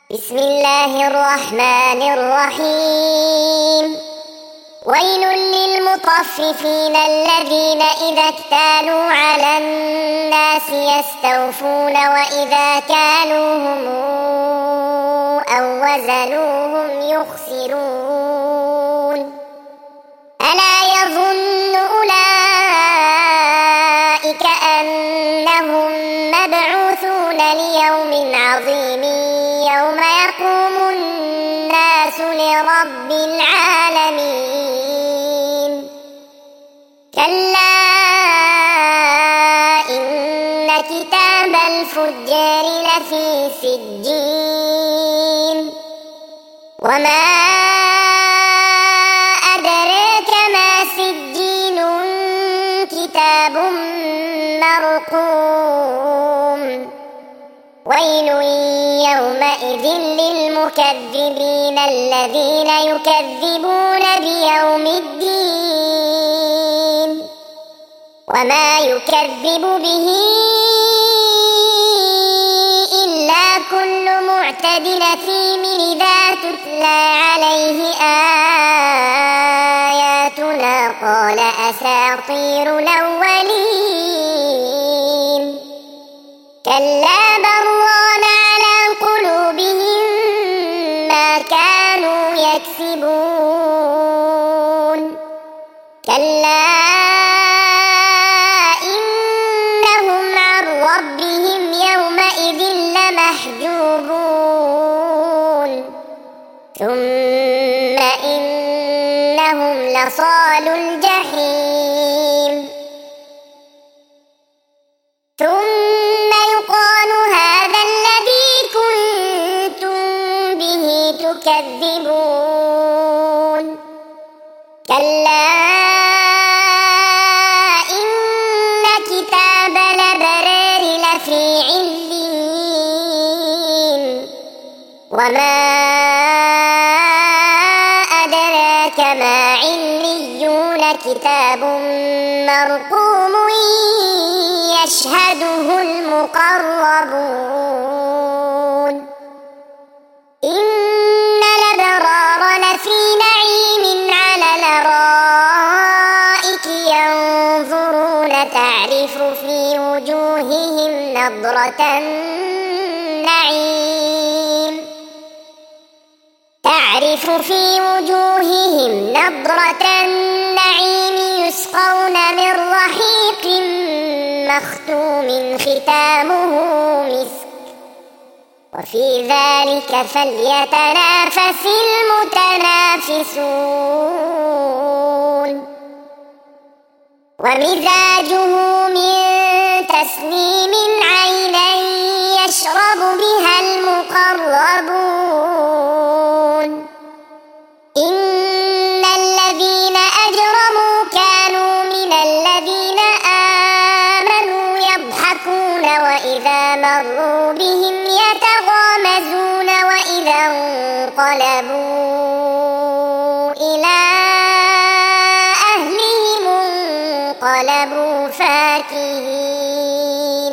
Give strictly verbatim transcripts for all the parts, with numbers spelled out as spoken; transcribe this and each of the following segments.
بسم الله الرحمن الرحيم. ويل للمطففين الذين إذا اكتالوا على الناس يستوفون وإذا كالوهم أو وزنوهم يخسرون. ألا يظن أولئك أنهم مبعوثون ليوم عظيم يوم يقوم الناس لرب العالمين. كلا إن كتاب الفجار لفي سجين. وما أدراك ما سجين كتاب مرقوم. ويل يومئذ للمكذبين الذين يكذبون بيوم الدين. وما يكذب به إلا كل معتد أثيم إذا تتلى عليه آياتنا قال أساطير الأولين. كلا بل ران على قلوبهم ما كانوا يكسبون. كلا إنهم عن ربهم يومئذ لمحجوبون. ثم إنهم لصالوا الجحيم. ثم يقال هذا الذي كنتم به تكذبون. كلا إن كتاب الأبرار لفي عليين. وما أدراك ما عليون كتاب مرقوم يشهده المقربون. إن الأبرار لفي نعيم على الأرائك ينظرون تعرف في وجوههم نضرة النعيم تعرف في وجوههم نضرة النعيم يسقون من رحيق مختوم ختامه مسك وفي ذلك فليتنافس المتنافسون. ومزاجه من تسنيم عينا يشرب بها المقربون. إن الذين أجرموا كانوا من الذين آمنوا يضحكون وإذا مروا بهم يتغامزون وإذا انقلبوا إلى أهلهم انقلبوا فاكهين.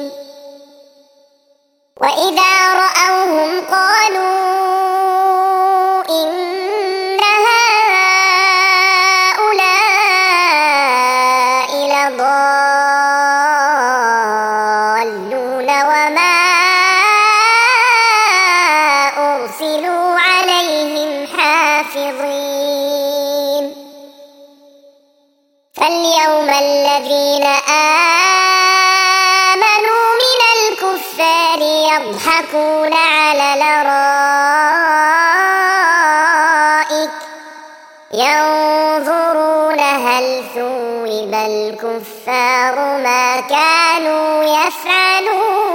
وإذا رأوهم قالوا إن هؤلاء لضالون وما أرسلوا عليهم حافظين. فاليوم الذين آمنوا من الكفار يضحكون على الأرائك ينظرون هل ثوب الكفار ما كانوا يفعلون.